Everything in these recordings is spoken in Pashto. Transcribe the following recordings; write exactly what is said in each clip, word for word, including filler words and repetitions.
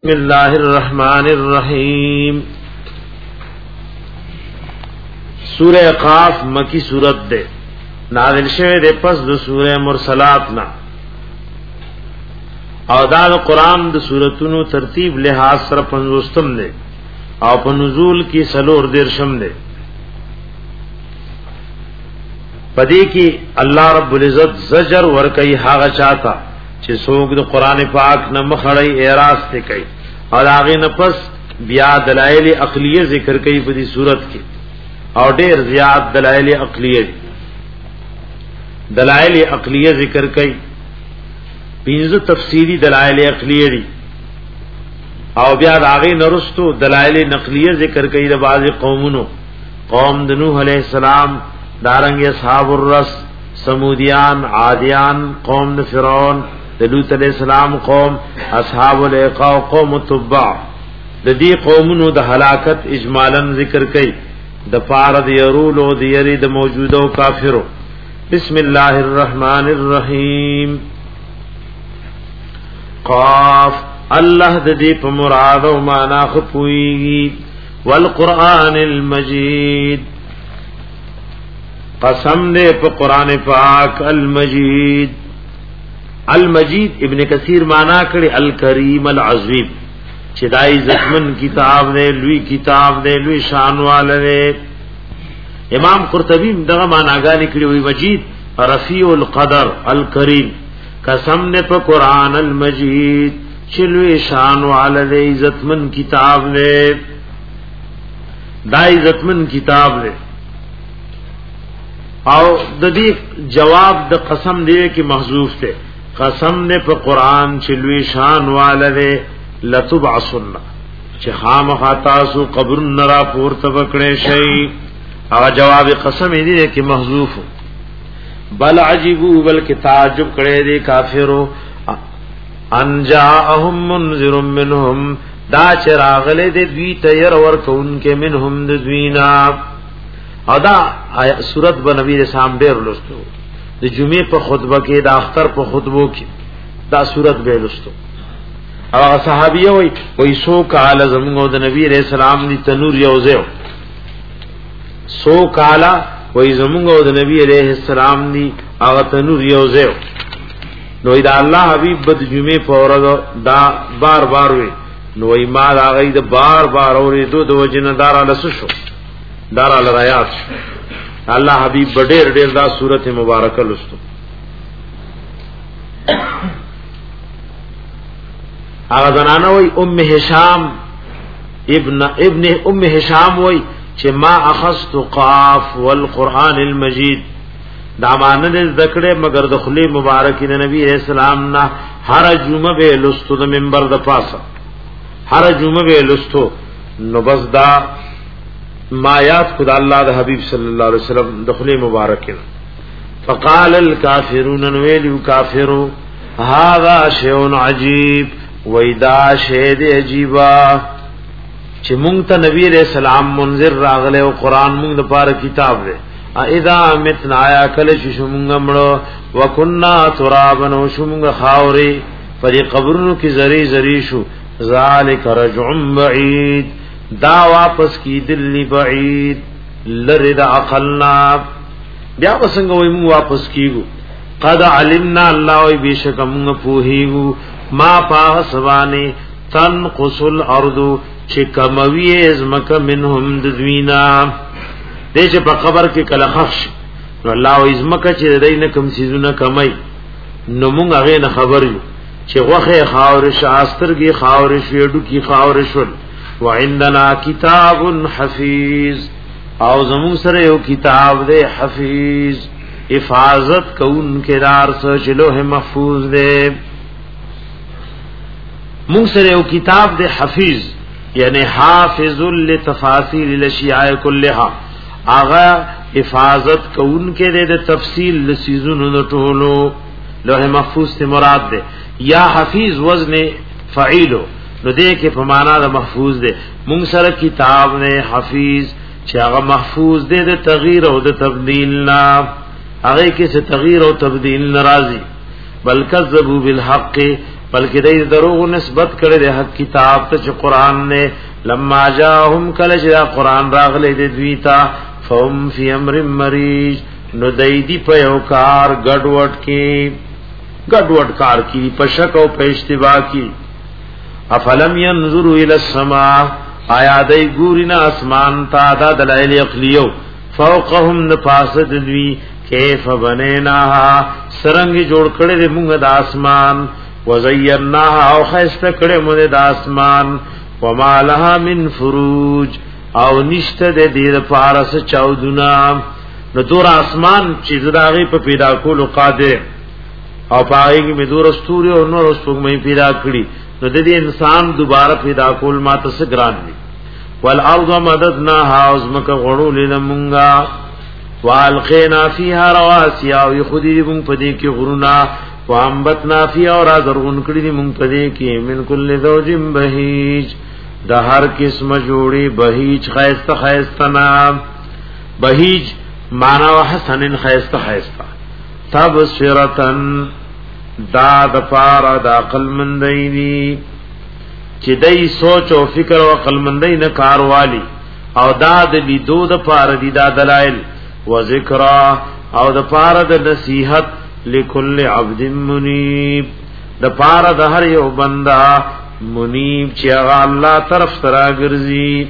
بسم الله الرحمن الرحیم. سورہ قاف مکی سورت دے نازل شوه دے پس د سورہ مرسلات نا او دا قرآن د سورتونو ترتیب لحاظ سره پنځوستم دے او په نزول کی سلور دیرشم دے. پدې کې الله رب العزت زجر ور کوي هغه چاته چې څوک د قران پاک نه مخړی اعراض ته کوي او هغه نه پس بیا دلایل عقلیه ذکر کوي په دې صورت کې او ډېر زیات دلایل عقلیه دلایل عقلیه ذکر کوي. پنځه تفصیلی دلایل عقلیه دي او بیا هغه نرستو دلایل نقلیه ذکر کوي د بعض قومونو قوم د نوح علیہ السلام دارنګ اصحاب الرس سمودیان عادیان قوم د فرعون د لوط علیہ السلام قوم اصحاب الایقا قوم تبع د دې قومونو د هلاکت اجمالا ذکر کړي د پاره د يرول او د يري د موجوده او کافرو. بسم الله الرحمن الرحیم. قاف الله د دې په مراد او معنا خپويږي. والقران المجید قسم دے پا قرآن پاک المجید. المجید ابن کثیر مانا کرے الکریم العظیم چدائی زخمن کتاب دے لوی کتاب دے لوی شان والا دے. امام قرطبی دغه مانا گانی کرے وی مجید رفیع القدر الکریم قسم دے پا قرآن المجید چلوی شان والا دے عزتمن کتاب دے دائی عزتمن کتاب دے. او د دې جواب د قسم دی کې محذوف ته قسم نه په قران چې لوی شان والده لتبعثن چې خامخا تاسو قبر نرا پورته وکړې شي او جواب قسم دی کې محذوف. بل عجبوا بلک تعجب کړي دي کافرو ان جاءهم منذر منهم دا چې راغله د دوی تیر ور کون کې منهم د دوینا. او دا سورت به نبی رسول الله ډیر لوستو د جمعې په خطبه کې د اختر په خطبو کې دا سورت به لوستو. او صحابیه وای وای سو کال زموږ د نبی رسول الله دی تنور یوزو سو کالا وای زموږ د نبی عليه السلام دی هغه تنور یوزو نو دا الله حبیب بد جمعې په ورځ دا بار بار وی نو ای ما دا غي د بار بار اورې دو د وجنه دار لس شو دار الرایات الله حبیب ډېر ډېر دا سورته مبارکه لستو. هغه زنانه وای ام هشام ابن ابن ام هشام وای چې ما اخذت قاف والقران المجید دا مانه ذکر مگر د خلی مبارک نبی رسول الله نه هر جمعه به لستو د منبر د پاسه هر جمعه به لستو نو بس دا مایات خدا اللہ دا حبیب صلی اللہ علیہ وسلم دخلی مبارک. فقال الكافرون نویلو کافرو هذا شیء عجیب ویدا شید عجیبا چه مونگ تا نبی علیہ السلام منذر راغلے و قرآن مونگ دا پار کتاب دے اذا متنا آیا کلش شمونگا مڑو وکننا ترابن و شمونگا خاوری فدی قبرنو کی زری زری شو ذالک رجع بعید دا واپس کی دلی بعید لرد عقلنا بیا وسنگ وی مو واپس کیگو قد علمنا اللہ وی بیشک مونگ پوہیگو ما پاہ سبانی تنقص الارض چکموی ازمک منهم ددوینا دے چه پا قبر کی کلخفش نو اللہ وی ازمک چه دین کم سیزونا کمی نو مونگ اغین خبر یو چه غخ خاورش آسترگی خاورش ویڈو کی خاورش ول وعندنا کتاب حفیظ او زمون سره یو کتاب دے حفیظ حفاظت کون کے دار سوچ لوح محفوظ دے مون سره یو کتاب دے حفیظ یعنی حافظ لتفاصیل الاشیاء کلها آغا حفاظت کون کے دے دے تفصیل لسیزون ټولو لوح محفوظ تے مراد دے یا حفیظ وزن فعیلو نو دے کے پمانا دا محفوظ دے مونږ سره کتاب نے حفیظ چې هغه محفوظ دے دے تغییر او د تبدیل نا هغه کې څه تغییر او تبدیل ناراضی بل کذبوا بالحق بلکې دې دروغ نسبت کړي د حق کتاب ته چې قران نه لما جاءهم کله چې قران راغلی د دوی ته فهم فی امر مریج نو دایدی په یو کار ګډوډ کې ګډوډ کار کی په شک او په اشتباه کی افلم ينظروا الى السماء آیا دای ګورینا اسمان تا دا دلایل عقلیو فوقهم نفاسد دوی کیف بنیناها سرنګ جوړ کړي موږ د اسمان وزیناها او خسته کړي موږ د اسمان وما لها من فروج او نشته د دې لپاره څه چاودونه نو دور اسمان چې زداغي په پیدا کولو قادر او پای کې می دور استوري او نور سپوږمۍ پیدا کړی نو د دې انسان دوباره پیدا کول ماته څه ګران دي والارض مددناها ازمک غړو لنمونگا والقینا فیها رواسي او خودی مون پدې کې غرونا وانبتنا فیها اور ازرغون کړی مون پدې کې من کل زوج بهیج د هر قسم جوړي بهیج خیسته خیسته نام بهیج معنا وحسن خیسته خیسته تبصرتن دا د پارا د عقل مندینی چې دای سوچ او فکر او عقل مندین کار والی او دا د لیدو د پارا دی دا دلائل و ذکر او د پارا د نصیحت لكل عبد منیب د پارا د هر یو بندا منیب چې الله طرف ترا ګرځي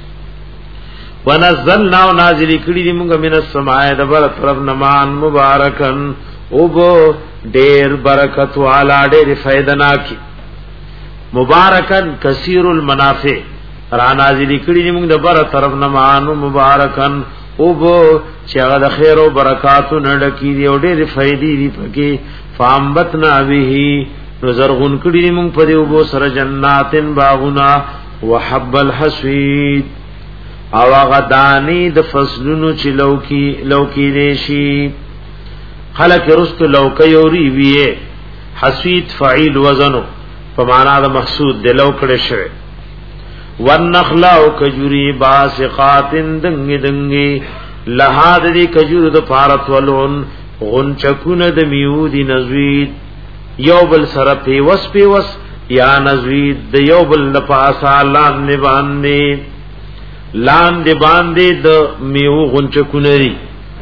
ونزلنا نازل کړي دي موږ من السماء د بر طرف نمان مبارکن او بو ډیر برکت والا ډیر فائدنا کی مبارکن کثیر المنافع را نازل کړي دي موږ د بر طرف نمان مبارکن او بو چې هغه د خیر او برکاتو نډکی دي او ډیر فائدې دي پکې فامبتنا به نزرغن کړي دي موږ په دې او بو سره جناتن باغنا وحب الحسوید او هغه دانی د فصلونو چې لوکی لوکی دیشي خلق رست لوکی اوری ویه حسوید فعیل وزنو په معنا د محسود د لوکړه شوی والنخل او کجوری باسقات دنګ دنګ لحاد دی کجور د فارت ولون غنچکونه د میودی نزوید یو بل سره پیوس پیوس یا نزوید د یو بل لپاسا لان نه باندې لان دی باندې د میو غنچکونری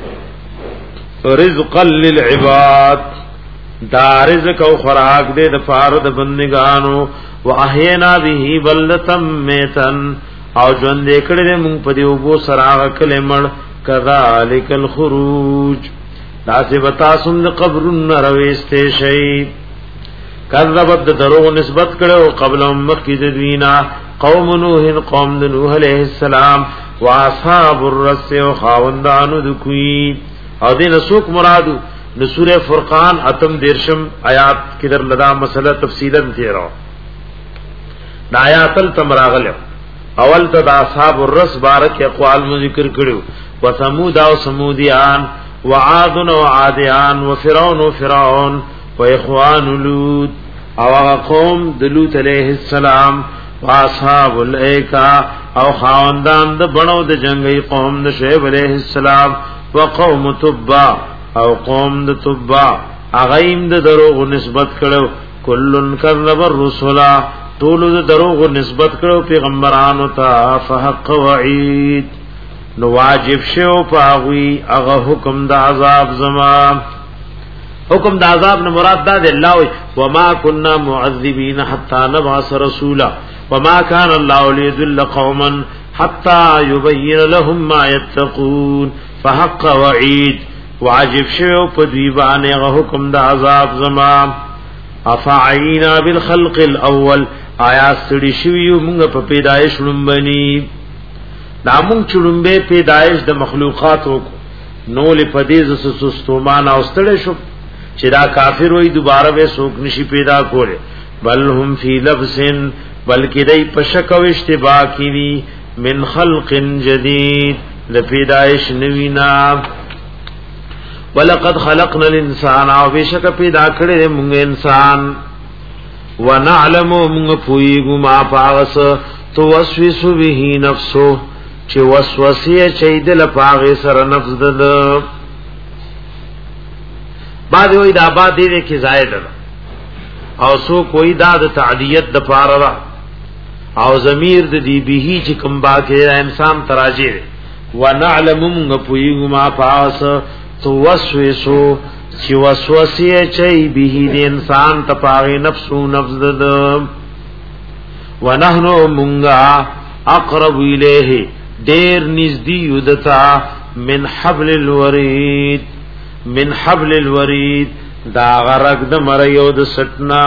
رزقا للعباد دا رزق او خوراک دے د فارد بندگانو واحینا به بلتم میتن او ژوند کړه مونږ په دیو بو سراغ کلمړ کذالک الخروج دا سی بتا سن قبر نرويسته شي کذبت دروغ نسبت کړه قبل مکه د دوینا قوم نوح قوم نوح علیہ السلام واصحاب الرس او خاوندانو د کوي او دین سوک مرادو د سوره فرقان اتم دیرشم آیات کې در لدا مسله تفصیلا تیرو د آیات تمراغل اول ته د اصحاب الرس بارک اقوال مو ذکر کړو وثمود او سمودیان وعاد او عادیان وفرعون او فرعون واخوان لوط او قوم د لوط علیہ السلام واصحاب الایکا او خاوندان د بڼو د جنگي قوم د شعیب علیہ السلام وقوم تبع او قوم د تبع اغیم د دروغ نسبت کړو کلن کذب الرسل طول د دروغ نسبت کړو پیغمبرانو ته فحق وعید نو واجب شو پاوی هغه حکم د عذاب زما حکم د عذاب نه مراد ده الله وما كنا معذبين حتى نبعث رسولا وما كان الله ليذل قوما حتى يبين لهم ما يتقون فحق وعید واجب شو په دی باندې حکم د عذاب زما افعینا بالخلق الاول آیا سړي شویو موږ په پیدایش لومبني دا موږ چړمبه پیدایش د مخلوقات وکړو نو لپدیز سستومان او ستړي شو چې دا کافر وای دوباره به سوک نشي پیدا کوله بل هم فی لبس بلکې دای په شک او اشتباه کړي من خلق جدید د پیدایش نوینا ولقد خلقنا الانسان او بشک پیدا کړی موږ انسان ونعلم موږ پویګو ما پاس تو وسوس به نفسو چې وسوسه چي دل پاغه سره نفس دد بعد وې دا بعد دې کې زائد او سو کوئی دا د تعدیت د پاره او ضمیر د دی به چې کوم باکه انسان تراجه ونعلم غپوی ما پاس توسوسو چې وسوسه چي به د انسان ته پاره نفس او نفس د ونحنو مونږه اقرب الیه ډیر نږدې یودتا من حبل الورید من حبل الورید دا غرق د مریو د سټنا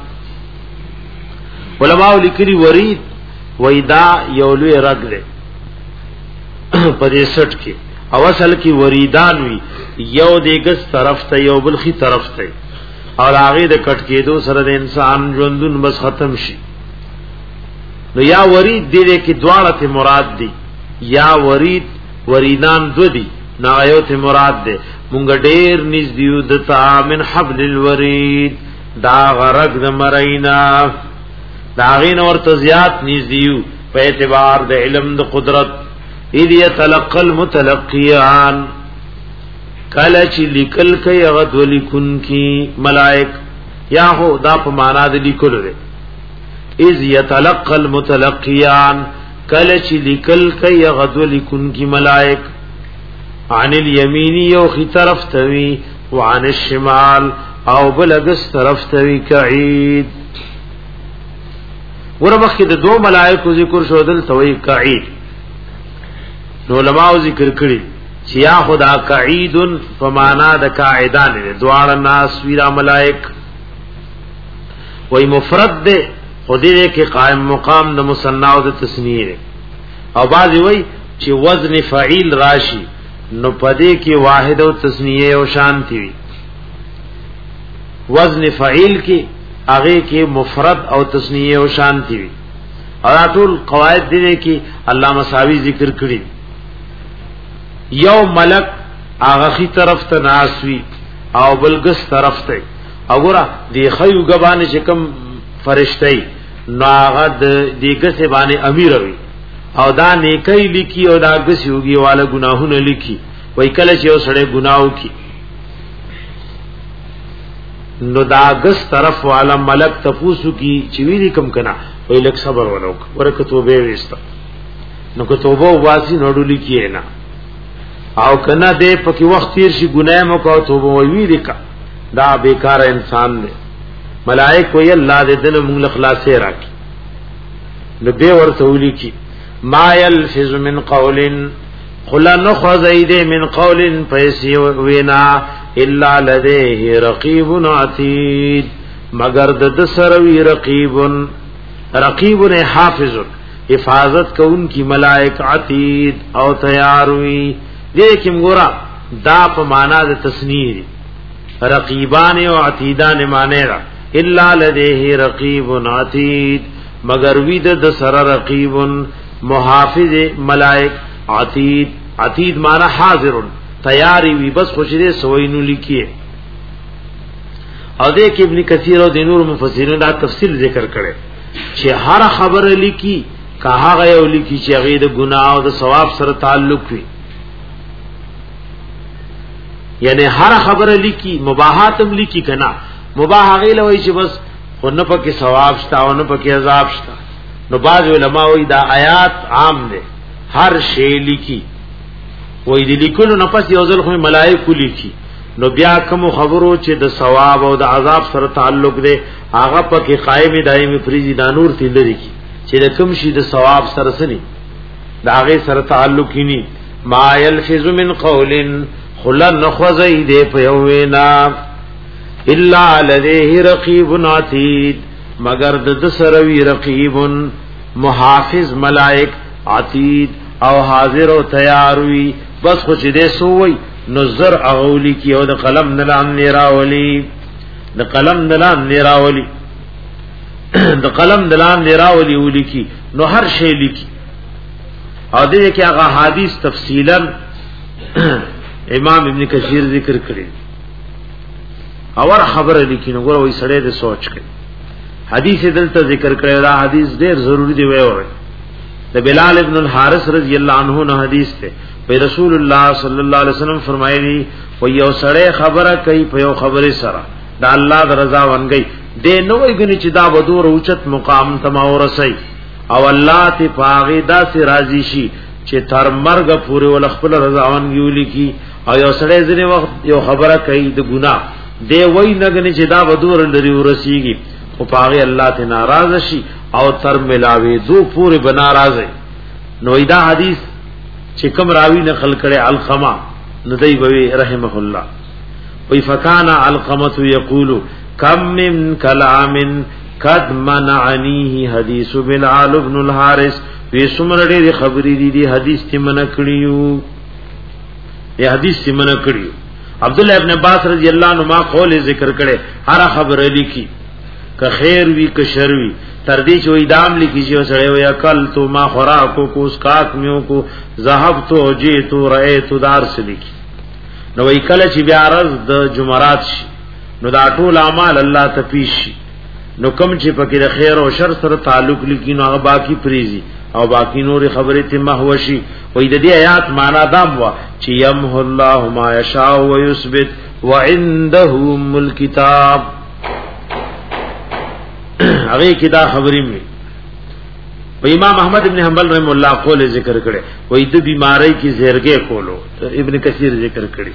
علماء لیکلي ورید وېدا یو لوی رګ دی په دې سټ کې او اصل کې وریدان وی یو دیګس طرف ته یو بلخي طرف ته او هغه د کټ کېدو سره د انسان ژوندون بس ختم شي نو یا ورید دې کې دواړه ته مراد دي یا ورید وریدان دو دي نا یو ته مراد ده مونږ ډېر نږدې دتا من حبل الورید دا غرق د مرینا دا غین ورته زیات نږدې په اعتبار د علم د قدرت اذ يتلقى المتلقيان کله چې لیکل کوي هغه د لیکون کی ملائک یا هو دا په معنا د لیکل لري اذ يتلقى المتلقيان کله چې لیکل کوي هغه د لیکون کی ملائک عن اليمين یو خي طرف توي وعن الشمال او بلغس طرف توي قعيد ورمخه د دو ملائکو ذکر شو دل توي قعيد نو علماء ذکر کړي چې یا خدا قعيد فمانا د قاعدان دوار الناس ویرا ملائک وای مفرد ده خدای کې قائم مقام د مثنا او د تثنیه او بعض وای چې وزن فعیل راشي نو پدې کې واحد او تثنیه او شانتی وي وزن فعیل کې هغه کې مفرد او تثنیه او شانتی وي او ټول قواعد دي کې علامه ساوی ذکر کړی یو ملک هغه خي طرف ته ناسوي او بلګس طرف ته وګوره دی خیو غبانه چې کوم فرشتي ناغه دیګه سه باندې امیر وي او دا نیکي لیکي او دا غسیوږي والا گناهونه لیکي وای کله چې اوسړه گناو کی نو دا غس طرف والا ملک تفوسو کی چې وی کم کنا وای لک صبر ولوک ورکه توبه وستا نو که توبه واسي نوډو لیکي نه او کنا دې پکې وخت تیر شي ګناه مو کو توبه وی لیکا دا بیکار انسان دی ملائک وی الله دې دل موږ خلاصې راکې نو دې ورته ولیکي ما يلفظ من قول قل نخذيد من قول فيسي وینا الا لديه رقيب عتيد مگر د سروي رقيب رقيب حافظ حفاظت کون کی ملائک عتید او تیار وی لیکن ګورا دا په معنا د تسنیه رقیبان او عتیدان معنی را الا لديه رقيب عتید مگر وی د سر رقیب محافظ ملائک عتید عتید معنی حاضر تیاری وی بس خوشره سوینو لیکئے او دیکھ ابن کثیر او دینور مفسرین دا تفصیل ذکر کړي چې هر خبر لیکي کہا غیا لیکي چې غید گناہ او د ثواب سره تعلق وي یعنی هر خبر لیکي مباحات هم لیکي کنا مباح غیله وای چې بس خو نه پکې ثواب شته او نه پکې عذاب شته نو بعض علماء وی دا آیات عام ده هر شی لیکي وای دې لیکلو نه پس یو ځل خو ملائکه لیکي نو بیا کوم خبرو چې د ثواب او د عذاب سره تعلق ده هغه پکې قائم دایمي فریضی د نور تلری کی چې کوم شي د ثواب سره سني دا هغه سره تعلق کینی ما يلفظ من قول خلن خذید پیوینا الا لديه رقیب عتید مگر د سروی رقیب محافظ ملائک عتید او حاضر او تیار وی بس خو چې دې سووي نظر اغولی کی او د قلم نلام نیراولی د قلم نلام نیراولی د قلم نلام نیراولی ولی کی نو هر شی لیکي او دې کې هغه حدیث تفصیلا امام ابن کثیر ذکر کړی اور خبره لیکي نو ګور وای سړی دې سوچ کړي حدیث دلته ذکر کړی دا حدیث ډیر ضروری دی وای د بلال ابن الحارث رضی الله عنه نو حدیث ته په رسول الله صلی الله علیه وسلم فرمایلی و یو سړی خبره کوي په یو خبره سره دا الله د رضا ونګي دې نو وګني چې دا ودور اوچت مقام تما ورسي او الله ته پاغي دا سي راضي شي چې تر مرګ پورې ول خپل رضاوان یولي کی او یو سړی ځنی وخت یو خبره کوي د ګناه دی وای نګني چې دا ودور لري ورسیږي او پاغي الله ته ناراض شي او تر ملاوي دو پورې بنا راځي نو دا حدیث چې کوم راوی نقل کړي علقمه ندی بوي رحمه الله وی فکان علقمه یقول کم من کلام قد منعنیه حدیث بلال بن الحارث وی سمر ډېر خبرې دي دي حدیث ته منع کړیو یہ حدیث ته منع کړیو عبد الله ابن عباس رضی الله عنه ما قول ذکر کړي هر خبر لیکي که خیر وی که شر وی تر دې چې وې دام لیکي چې سره وي عقل تو ما خوراکو کو اس کاک میو کو ذهب تو جی تو رئے تو دار سلیکي نو وی کله چې بیا عرض د جمعرات شي نو دا ټول اعمال الله ته پیش شي نو کم چې پکې د خیر او شر سره تعلق لیکي نو هغه باقی پریزي او باقی نور خبره ته محوشي وې د دې آیات معنا دا و چې يمحو الله ما يشاء ويثبت وعنده ام الكتاب هغه کی دا خبرې مې و امام احمد ابن حنبل رحم الله قول ذکر کړي وې د بیماری کی زیرګه کولو ابن کثیر ذکر کړي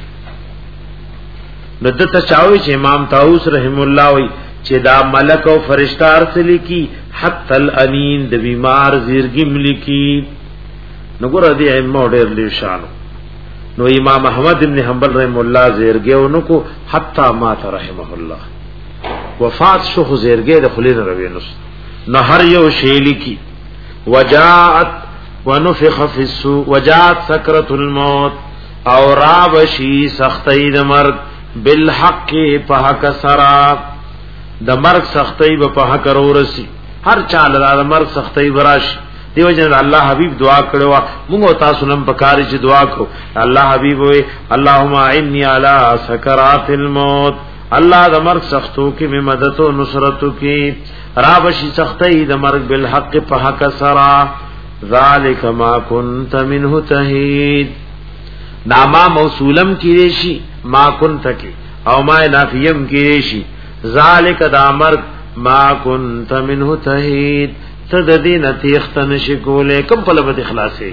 نو د تچاوي چې امام طاووس رحم الله وي چې دا ملک او فرشتہ ارسل کی حتی الانین د بیمار زیرګي ملکی نو ګور دې ایمو ډېر لوی شان نو امام احمد ابن حنبل رحم الله زیرګه نو کو حتی مات رحمه الله وفات شو زیرګه د خلین روي نو نو هر یو شی لکی وجاءت ونفخ في السوء وجاءت سكرة الموت او رابشی سختی د مرګ بالحق په حق سرا د مرګ سختی په حق ورسی هر چاله د مرګ سختی براش دیو جن الله حبیب دعا کړو موږ تاسو نن پکاري چې دعا کو الله حبیب وي اللهم عني على سكرات الموت الله د مرګ سختو کې می مدد او نصرت کې رابشی سختی د مرګ بالحق په حق سرا ذالک ما كنت منه تهید ناما موصولم کی شي ما كنت کی او ما نافیم کی شي ذالک د مرګ ما كنت منه تهید تددین تیختن شکولے کم پلبت اخلاصے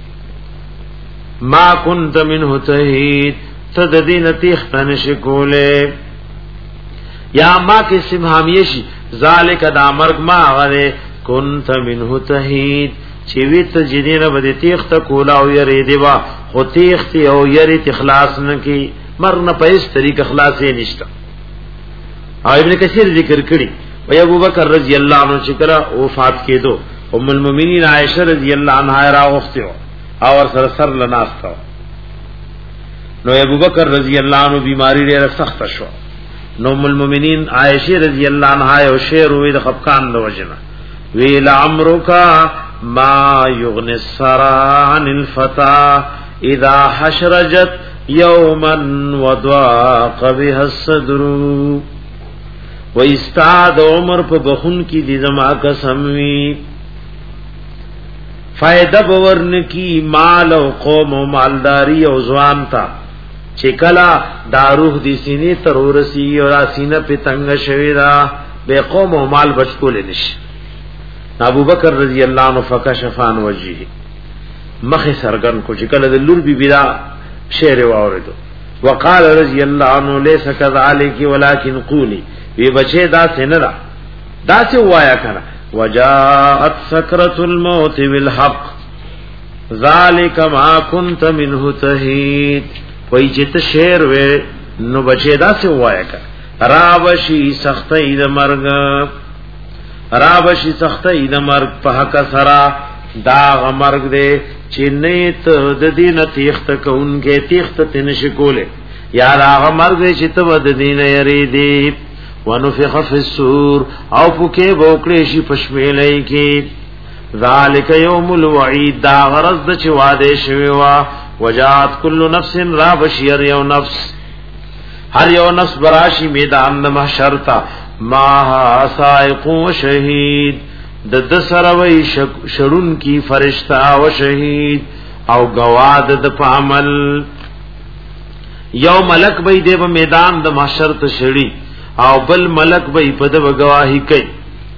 ما كنت منه تهید تددین تیختن شکولے یا ما کی سمحامیه شي ذالک دا مرگ ما غره کنت منه تهید چویت جنین بده تیخت کولا او یری دیوا خو تیخت او یری اخلاص نکی مرنا په اس طریق اخلاص یې نشتا ابن کثیر ذکر کړي و ابو بکر رضی الله عنه چې کله وفات کېدو ام المؤمنین عائشہ رضی الله عنها راغختو او سر سر لناستو نو ابو بکر رضی الله عنه بیماری ډیره سخت شو نو ام المؤمنین عائشہ رضی الله عنها یو شعر وې د خفقان د وجنه وی لعمرک ما یغنی السرا عن الفتى اذا حشرجت یوما وضاق بها الصدر و استاد عمر په بخون کی دي زما قسم وی فائدہ باورن کی مال او قوم او مالداری او ځوان تا چې کلا داروح دي سینې تر ورسی او سینې په تنگ شوی دا به قوم او مال بچکول نشي ابو بکر رضی الله عنه فکشف عن وجهه مخ سرغن کو چې کله د لور بی بلا شعر واوردو وقال رضی الله عنه ليس كذلك ولكن قولي وی بچے دا سنرا دا سے وایا کنا وجاءت سکرۃ الموت بالحق ذالک ما كنت منه تهید وای چې ته شعر و نو بچے دا سے وایا کنا راوشی سختای د مرګ راوشی سختای د مرګ په حق سرا دا مرګ دې چې نیت د دین تیخت کونکه تیخت تنش کوله یا دا مرګ چې ته د دین یری دی ونفخ فی الصور او پوکه بوکړې شي پښمېلې کې ذالک یوم الوعید دا غرض د چې واده شوی وا وجات کل نفس را بشیر یو نفس هر یو نفس براشی میدان د محشر تا ما سائق و شهید د د سروي شرون کی فرشتہ او شهید او گواد د پامل یو ملک به د میدان د محشر ته شړی او بل ملک به په د گواہی کوي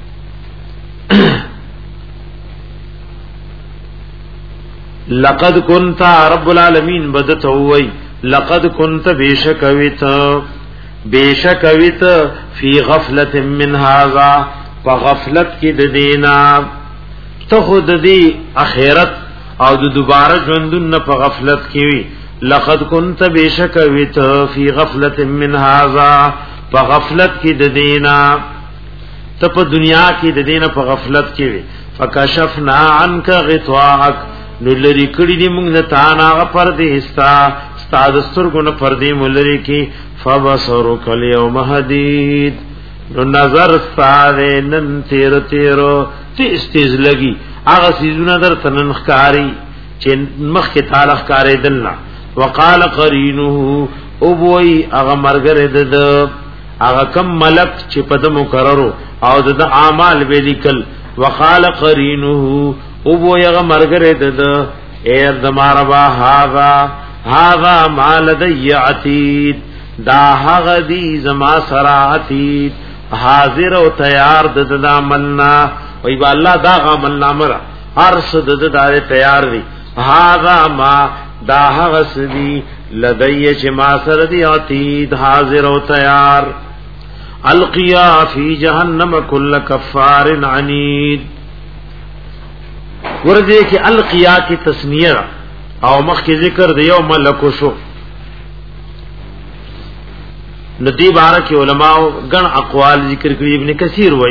لقد كنت رب العالمین بدتوي لقد كنت بشکویت بشکویت فی غفلت من هذا فغفلت کی د دینا ته خود دی اخرت او د دوباره ژوندون په غفلت کی وی لقد كنت بشکویت فی غفلت من هذا فغفلت کی د دینا ته په دنیا کې د دینه په غفلت کې وی فکشفنا عنك غطاءك نو لری کړي دې موږ نه تا نه پر دې استا استاد سترګونه پر دې ملری کې فبصرك اليوم حديد نو نظر ساره نن تیر تیرو تیز تیز لګي هغه سيزونه در تنن ښکاری چې مخ کې تعالی ښکارې دلنا وقال قرينه او وای هغه مرګره د هغه کم ملک چې په د مقررو او د اعمال به لیکل وقال قرينه او وای هغه مرګره د ایر د ماروا هاذا هاذا مال دیعتید دا هغه دی زما سراتید حاضر او تیار د د عملنا وای با الله دا عمل نامره ارس د د تیار دی هاذا ما دا هغه سدی لدی چې ما سره دی عتید حاضر او تیار القیا فی جهنم کل کفار عنید ورته کې القیا کی تسنیه او مخ کی ذکر دی یو ملک شو ندی بارک علماء غن اقوال ذکر کړي ابن کثیر وای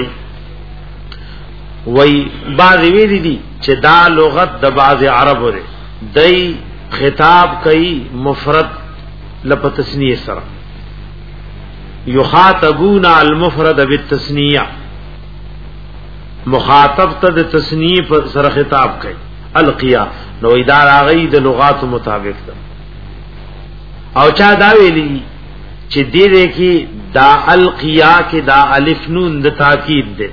وای بعض ویری دي چې دا لغت د بعض عرب وره دای خطاب کوي مفرد لپ تسنیه سره یخاطبون المفرد بالتسنیه مخاطب ته د تسنیه سره خطاب کوي القیا نو اداره غي د لغات مطابق ده او چا دا ویلی چې دې دې کې دا القیا کې دا الف نون د تاکید ده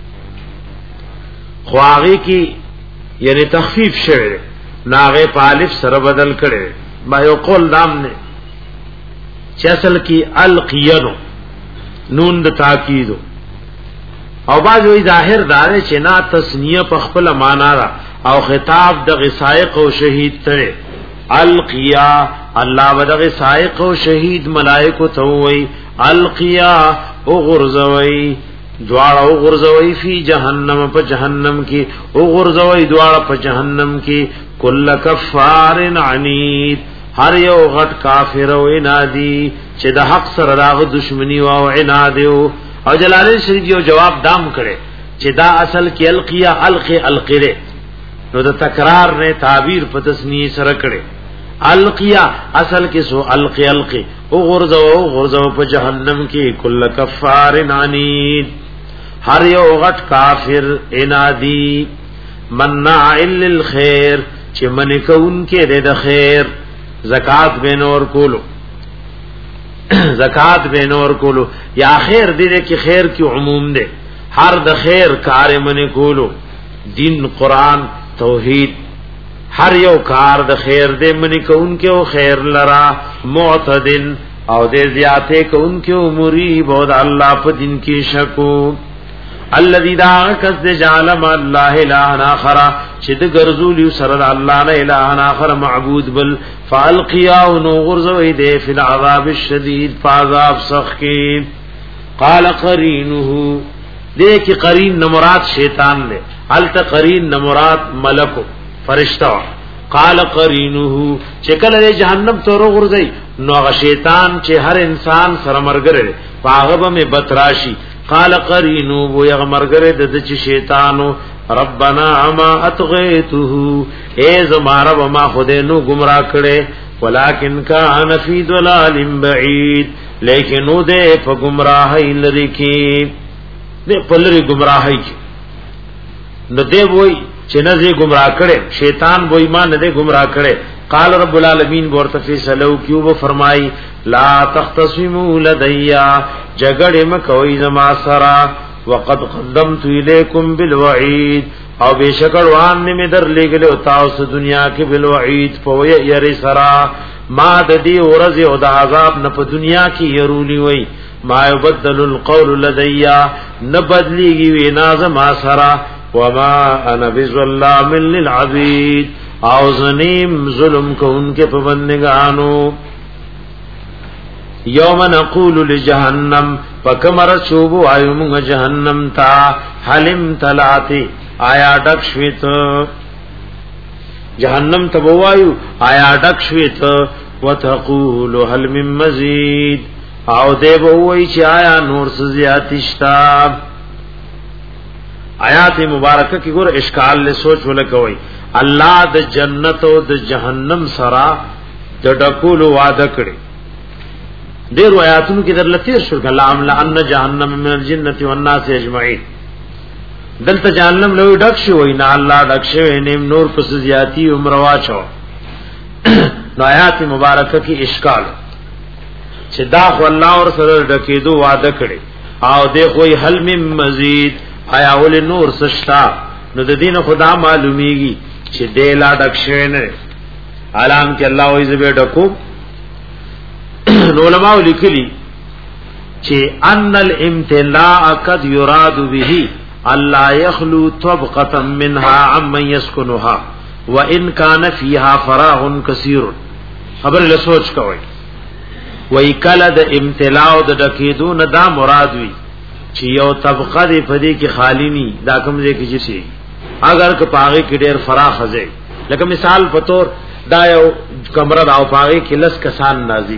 خواغی کې یعنی تخفیف شوه ناغه په الف سره بدل کړي ما یو قول دام نه چې اصل کې القینو نون د تاکید او باز وی ظاهر دار چې نا تسنیه په خپل معنا را او خطاب د غسائق او شهید ته القیا الله ودغه سائق او شهید ملائکه ته وی القیا او غرزوی دوار او غرزوی فی جهنم په جهنم کې او غرزوی دوار په جهنم کې کل کفار عنید هر یو غټ کافر او عنادی چې د حق سره راغ دشمنی او عناد او جلالین شریف یو جواب دام کړي چې دا اصل کې القیا القی القره نو د تکرار نه تعبیر په تسنیه سره کړي القیا اصل کې سو القی القی او غرزو او غرزو په جهنم کې کل کفار عنید هر یو غټ کافر عنادی مناع للخير چې من کون کې د خیر زکات به نور کولو زکات به نور کولو یا خیر دې کې خیر کی عموم ده هر د خیر کار من کولو دین قران توحید هر یو کار د خیر دې من کون کې او خیر لرا معتدل او دې زیاته کون کې مریب او د الله په دین کې شکو الذي دا کس دې جعل ما الله الا اخر چې د ګرځول سره الله نه اله اخر معبود بل فالقيا ونغرزوي دې فی العذاب الشدید فعذاب سخت قال قرینه دې کې قرین نه مراد شیطان دی الته قرین نه مراد ملک فرشتہ قال قرینه چې کله جهنم ته ورغورځي نو هغه شیطان چې هر انسان سره مرګره پاغه به بتراشي قال قرینو و یغمرګره د چې شیطانو ربنا اما اطغیته ای زماره و ما خدای نو گمراه کړي ولکن کان فی ضلال بعید لیکن نو دې په گمراهی لری کې دې په لری گمراهی کې نو دې وای چې نه دې گمراه کړي شیطان وای ما نه دې گمراه کړي قال رب العالمین ورته فیصلو کیو و فرمای لا تختصموا لدیا جګړه مکوئ زما سرا وقد قدمت الیکم بالوعید او بشکر وان می در لګلو تاسو دنیا کې بالوعید په یری سرا ما د دې ورځ او د عذاب نه په دنیا کې يرولي وای ما يبدل القول لدي نبدلیږي وینا زما سرا وما انا بظلام للعبید او زنیم ظلم کوونکې په بندګانو یوم نقول لجهنم فکمر چوبو ایوم جهنم تا حلم تلاتی آیا ډک شویت جهنم تبوایو آیا ډک شویت وتقول هل من مزید او دی بوئی چې آیا نور څه زیاتشتا آیات مبارکه کې ګور اشکال له سوچ ولکوي الله د جنت او د جهنم سره د ډکول وعده کړی ډیر آیاتونو کې درلته شو الله املا ان جهنم من الجنه والناس اجمعين دلته جهنم له ډک شو وینا الله ډک شو نیم نور پس زیاتی عمر واچو نو آیات مبارکه کې اشکال چې دا خو الله اور سره ډکېدو وعده کړی او دې خو هل من مزید آیا ول نور سشتا نو د دین خدا معلومیږي چې دې لا ډک شوی نه علام کې الله وې زبې ډکو نو علماء لیکلي چې ان الامتلاء قد يراد به الله يخلو طبقه منها عمن يسكنها وان كان فيها فراغ كثير خبر له سوچ کوي وای کله د امتلاء او د ډکیدو نه دا مراد وي چې یو طبقه دې پدې کې خالی ني دا کوم ځای کې شي اگر که پاغه کې ډېر فراخ ځای لکه مثال په تور دا یو کمره دا او پاغه کې لس کسان نازي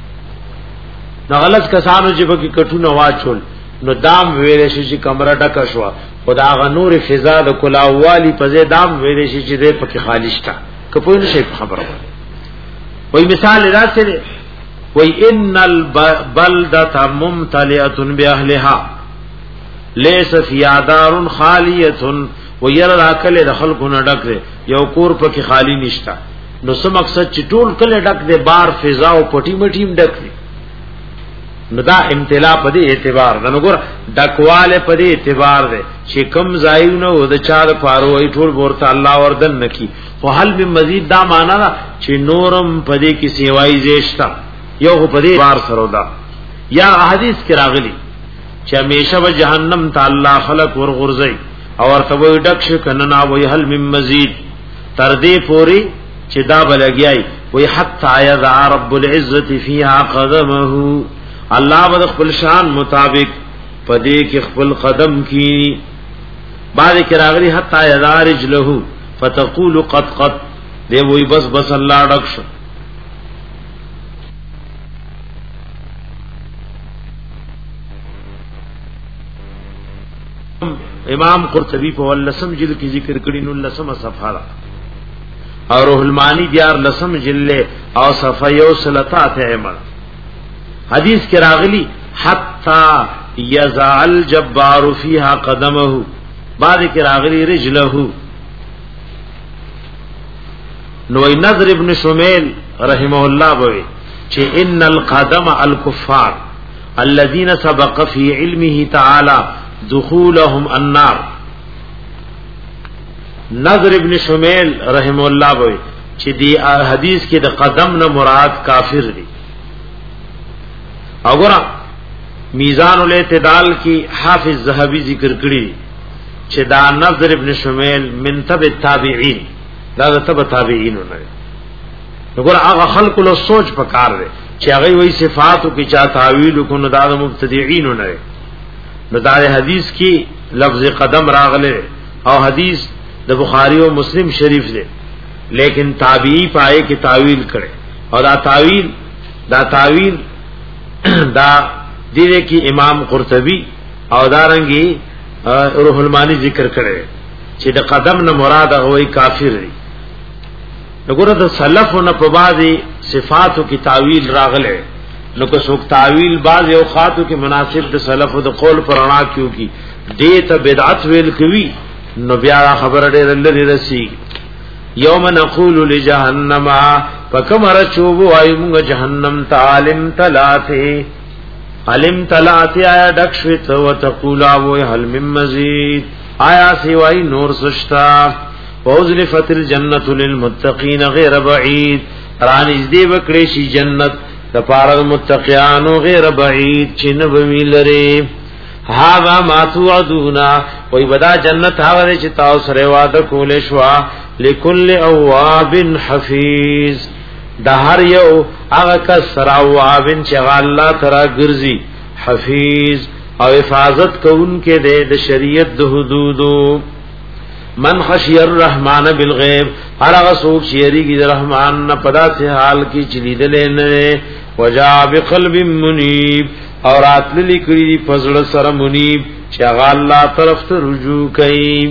نو غلط کسانو چې په کې کټونه واچول نو دام ویلې شي چې کمره ډکه شو خدا غ نور فضا د کلاوالي په ځای دام ویلې شي چې دې پکې خالی شته کپوین شي خبره وای مثال راځي وای ان البلدة ممتلئه باهلها ليس فيها دار خاليه وير راکل د خلکو نه ډک دی یو کور پکې خالی نشتا نو سم مقصد چې ټول کله ډک دی بار فضا او پټی مټیم ډک دی نو دا امتلا په دې اعتبار دا نو ګور ډکواله په دې اعتبار دی چې کم زایونه و د چا د پاروي ټول ورته الله وردن نکی خو هل به مزید دا معنا چې نورم په دې کې سیوای زیشتا یو په دې بار سره دا یا حدیث کې راغلی چې همیشه به جهنم ته الله خلق ور غرزي او ورته وي ډک شو کنه نا وي هل من مزید تر دې پوری چې دا بلګیای وي حتا یذا رب العزه فيها قدمه الله به خپل شان مطابق پدې کې خپل قدم کی بعد کې راغلی حتا یذا رجله فتقول قد قد دی وي بس بس الله ډک شو امام قرطبی په ولسم جلد کې ذکر کړي نو لسم صفحه او روح المانی دیار لسم جلد او صفحه یو سلطات عمر حدیث کې راغلی حتا یزال جبار فیها قدمه بعد کې راغلی رجله نو نظر ابن شمیل رحمه الله بوي چې ان القدم الكفار الذين سبق في علمه تعالى دخولهم النار نظر ابن شمیل رحم الله وی چې دی حدیث کې د قدم نه مراد کافر دی وګوره میزان الاعتدال کې حافظ ذهبی ذکر کړی چې دا نظر ابن شمیل من تبع التابعین دا د تبع تابعین نه وګوره هغه خلق له سوچ پکار دی چې هغه وی صفاتو کې چا تعویل کو نه د مبتدعين نه نو دا حدیث کی لفظ قدم راغله او حدیث د بخاری او مسلم شریف دی لیکن تابعی پائے کی تعویل کرے اور دا تعویل دا تعویل دا دیره کی امام قرطبی او دارنگی روح المانی ذکر کرے چې د قدم نه مراد هغه کافر دی وګوره د سلف نه په بعضی صفاتو کی تعویل راغله نو که څوک تعویل بعض او خاطو کې مناسب د سلف او د قول پرانا کیو کی دې ته بدعت ویل کوي نو بیا خبره ډېر لري رسی یوم نقول لجهنم فکمر چوب ایمغ جهنم تعالم تلاته علم تلاته آیا دکشت وتقول او هل من مزید آیا سوای نور سشتا وازلفت الجنه للمتقین غیر بعید رانځ دی وکړي شي جنت د دپاره متقیانو غیر بعید چې نه بوي لري. هاذا ما توعدون وای ودا جنت هغه چې تاسو سره وعده کولې شو لكل اواب حفیظ د هر یو هغه کس سره اوابن چې الله تعالی ګرځي حفیظ او حفاظت کوونکې د شریعت د حدودو. من خشی الرحمن بالغیب هر هغه څوک چې یریږي د رحمان نه پدا سه حال کې چلیدل نه وجا بقلب منیب اور اتلی کړي فضل سره منیب چې هغه الله طرف ته رجوع کوي.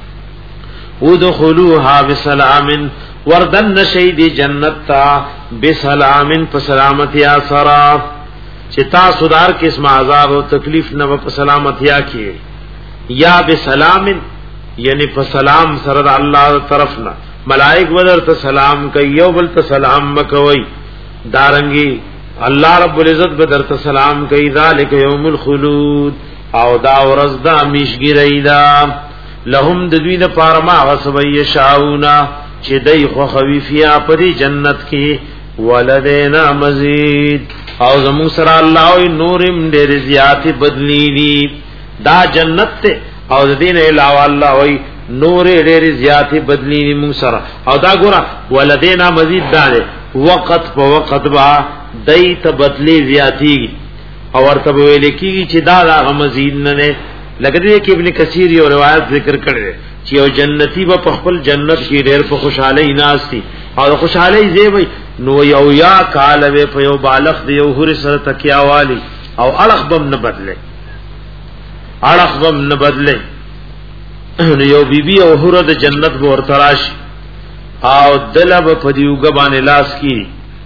ودخلوها بسلام وردن نشید جنت تا بسلام پسلامتی آسرا چې تاسو دار قسم عذاب او تکلیف نه په سلامتی آکی یا بسلام یعنی په سلام سره د الله طرفنا ملائک ودر ته سلام کوي یو بل ته سلام مکوي دارنګي الله رب العزت بدر ته سلام کوي ذالک یوم الخلود او دا ورځ د میشګری دا لهم د دوی د پارما غسوی شاونا چې دای خو خویفیا پری جنت کې ولدینا مزید او زمو سره الله او نورم ډېر زیات بدلی دي دا جنت ته او د دین علاوه الله وای نور ډېر زیات بدلی دي مو سره او دا ګوره ولدینا مزید دا وقت په وقت با دای ته بدلی زیاتی او ورته ویل کیږي چې دا دا مزید نه نه لګدې کې ابن کثیر یو روایت ذکر کړي چې یو جنتی په خپل جنت کې ډېر په خوشحالي ناشتي او خوشحالي زیوي نو یو یا کال په یو بالغ دی یو هر سره تکیا والی او اړخ بم نه بدله اړخ بم نه بدله نو یو بیبي او هر د جنت ور تراش او دلب په دیوګه باندې لاس کی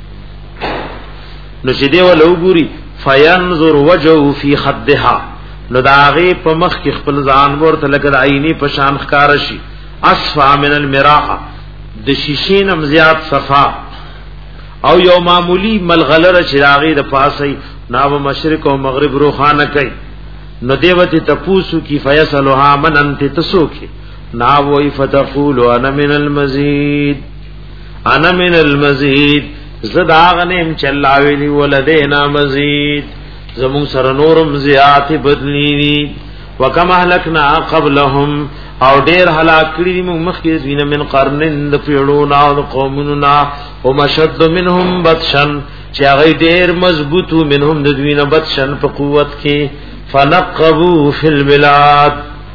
نو چې دی ولو ګوري فینظر وجهه فی خدها نو داغه په مخ کې خپل ځان ورته لکه عیني په شان ښکار شي اصفا من المراحه د شیشین ام زیات صفا او یو معمولی ملغلره چراغی د پاسي ناو مشرق او مغرب روخانه کوي نو دیوته تپوسو کی فیصلها من انت تسوکی ناو وی فتقول انا من المزید انا من المزید زداغنم چلاویلی ولدینا مزید زمون سره نورم زیات بدلیری وکما هلکنا قبلهم او ډیر هلاک کړي موږ مخکې دینه من قرنن د پیړونا او قومنا او مشد منهم بطشن چې هغه ډیر مضبوطو منهم د دوینه بطشن په قوت کې فنقبوا فی البلاد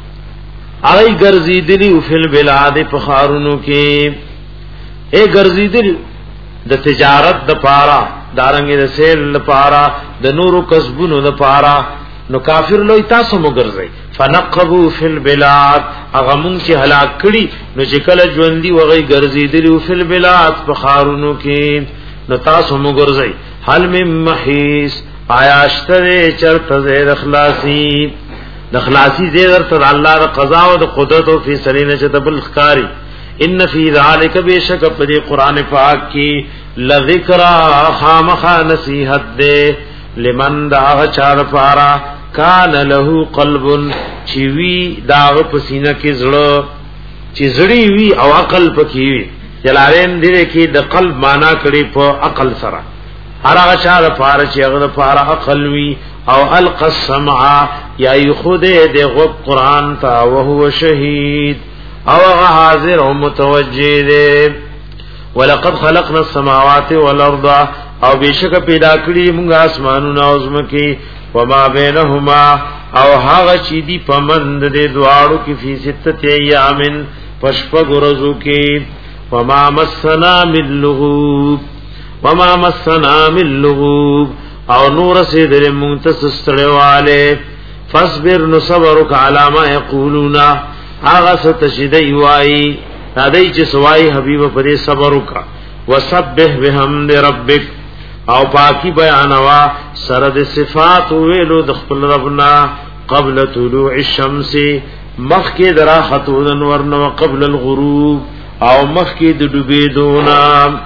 هغه ګرځیدلی فی البلاد په خارونو کې اے ګرځیدل د تجارت د پارا دارنګ د سیل د پارا د نورو کسبونو د پارا نو کافر لوی تاسو مګرځي فنقبوا فی البلاد هغه مونږ چې هلاک کړي نو چې کله ژوندۍ وغي ګرځیدلی فی البلاد په خارونو کې نو تاسو مګرځي حل من محیس آیا اشتره چرته زیر اخلاصی د اخلاصی زیر تر الله د قضا او د قدرت او فیصله نه چې تبل خکاری ان فی ذلک بیشک په دې قران پاک کې لذکر خامخ نصیحت دے لمن دا چار پارا کان له قلب چی وی دا پسینه کې زړه چې زړی وی او عقل پکې وی جلالین دې کې د قلب معنا کړي په عقل سره هرغه چار پارا چې هغه پارا عقل وی او الق السمع یا یخود دې غوب قران تا او هو شهید او حاضر او متوجه دې ولقد خلقنا السماوات والارض او بشک پیدا کړی موږ اسمانونه او زمکه وما بینهما او هغه چې دی پمند دې دواړو کې فی ستة ایام پشپ غرزو کې وما مسنا من لغوب وما مسنا من لغوب او نور سے دې منتسستړواله فاصبر نصبرک علی ما یقولون هغه ستشدی وای دای چې سوای حبیب پرې صبر وکا وسبح بحمد ربک او پاکی بیانوا سره د صفات ویلو د خپل ربنا قبل طلوع الشمس مخکې درا خطون ورنو قبل الغروب او مخکې د ډوبېدو نه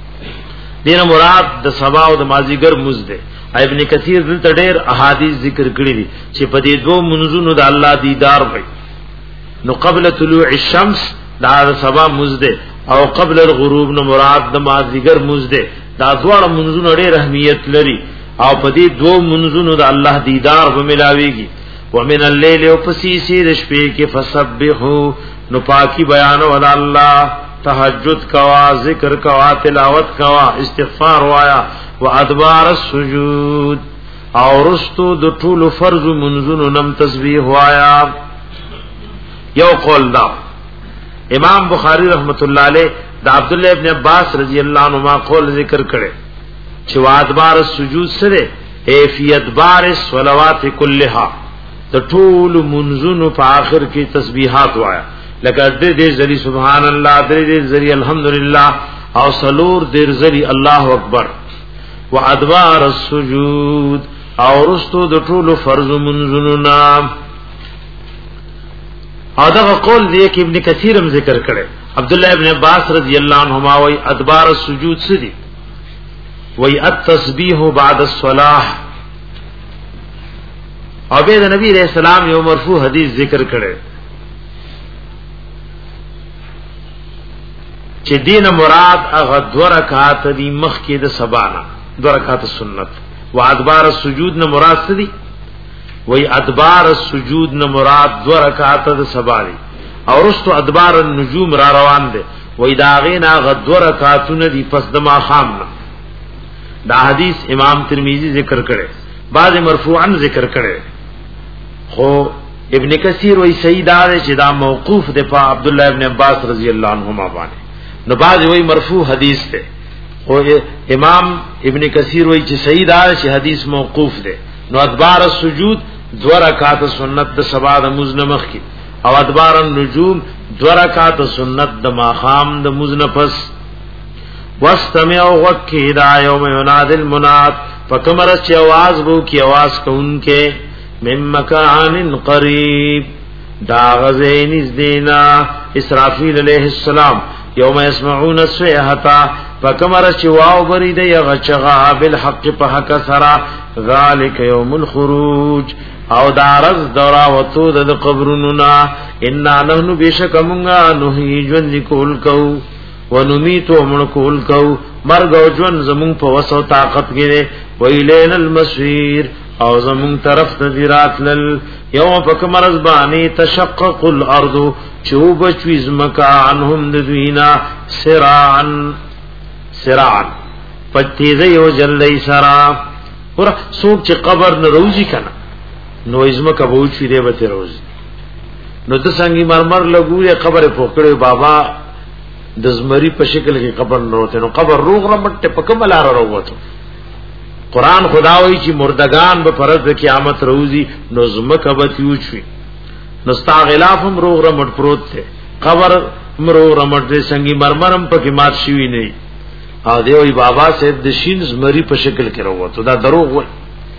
دینه مراد د سبا او د مازیګر مزده ابن کثیر دلته ډېر احادیث ذکر کړی دي چې په دې دوه منځونو د الله دیدار وي نو قبل طلوع الشمس دا سبا مزده او قبل الغروب نو مراد د مازیګر مزده دا دوړ منځونو ډېر اهمیت لري او په دې دوه منځونو د الله دیدار به ملاويږي ومن الليل وفسيسي د شپې کې فسبحوا نو پاکي بیان ول الله تهجد کوا ذکر کوا تلاوت کوا استغفار وایا وادبار السجود او رستو د ټول فرض منځونو نم تسبیح وایا یو قول دا امام بخاری رحمت الله علیه دا عبد الله ابن عباس رضی الله عنهما قول ذکر کړي چې وادبار السجود سره ایفیت بار الصلوات كلها د ټول منځونو په آخر کې تسبیحات وایا لکه دې دې ذری سبحان الله دې دې ذری الحمدلله او سلور دې ذری الله اکبر وادبار السجود او رستو د ټول فرض منځونو نام او دا قول دی کې ابن کثیر هم ذکر کړي عبد الله ابن عباس رضی الله عنهما وی ادبار السجود سدي وی التسبیح بعد الصلاه او به د نبی رسول الله یو مرفوع حدیث ذکر کړي چې دین مراد هغه دو رکعات دي مخ کې د سبانا دو رکعات سنت و ادبار السجود نه مراد څه دي وی ادبار السجود نه مراد دو رکعات د سبا دي او رستو ادبار النجوم را روان دي وی داغینا غ دو رکعاتونه دي پس د ما خام نه دا حدیث امام ترمذی ذکر کړي بعض مرفوعا ذکر کړي خو ابن کثیر وی سید آره چې دا موقوف دی په عبد الله ابن عباس رضی الله عنهما باندې نو بعض وی مرفوع حدیث دی او امام ابن کثیر وی چې سید آره چې حدیث موقوف دی نو ادبار السجود دو رکعات سنت د سبا د مزنمخ کی او ادبار النجوم دو رکعات سنت د ماخام د مزنفس واستمعوا وقی دا یوم یناد المناد فکمر چ आवाज بو کی आवाज کونکه مم مکان قریب دا غزین ذینا اسرافیل علیہ السلام یوم یسمعون الصیحه فکمر چ واو برید یغچغا بالحق په حق سرا ذالک یوم الخروج او دارز دورا وتو د قبرنا ان نحن بشکمغا نهی جن کول کو ونمیتو من کول کو مرګ او جون زمون په وسو طاقت کې ویلین المسیر او زمون طرف ته راتل یوم فکمرز بانی تشقق الارض چوب چوزمکا عنهم دوینا سراعن سراعن پتیزه یو جلدی سرا ور سوق چې قبر نه روزي کنه نو ازمکا بوچی دی به روزي نو د څنګه مرمر لګوي قبر پوکړې بابا د زمری په شکل کې قبر نه وته نو قبر روغ رمټ په کومه لار وروته قران خداوي چې مردگان به فرض قیامت روزي نو زمکا به تیوچوي نو ستا غلافم روغ رمټ پروت ته قبر مرو رمټ دې څنګه مرمرم په کې مات شوی نه او دی وی بابا صاحب د شین زمری په شکل کې وروته دا دروغ وای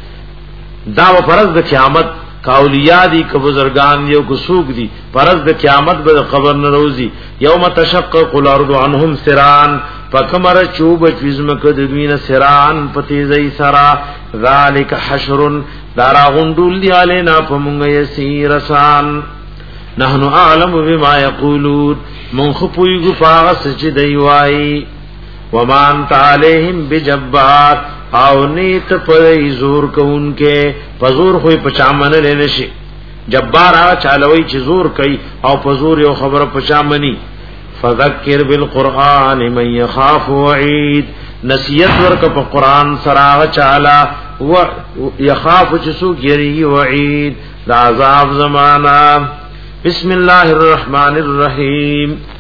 دا و فرض د قیامت کاولیاء دی که بزرگان یو کسوک دی فرض د قیامت به قبر نروزی یوم تشقق الارض عنهم سران فکمر چوب چوزمک د دوینه سران پتیزی سرا ذالک حشر دارا غندول دی علینا فمونږ یسیرسان نحنو اعلم بما یقولون من خپویګو پاغه سچ دی وای وما انت علیہم بجبار او نیت پر زور کونکه پزور ہوئی پچامن لنشي جبار آ چالوي چې زور کوي او پزور یو خبره پچامنی فذکر بالقران من يخاف وعید نصیحت ورک په قران سره چالا و يخاف چې سو ګری وعید د عذاب زمانہ بسم الله الرحمن الرحیم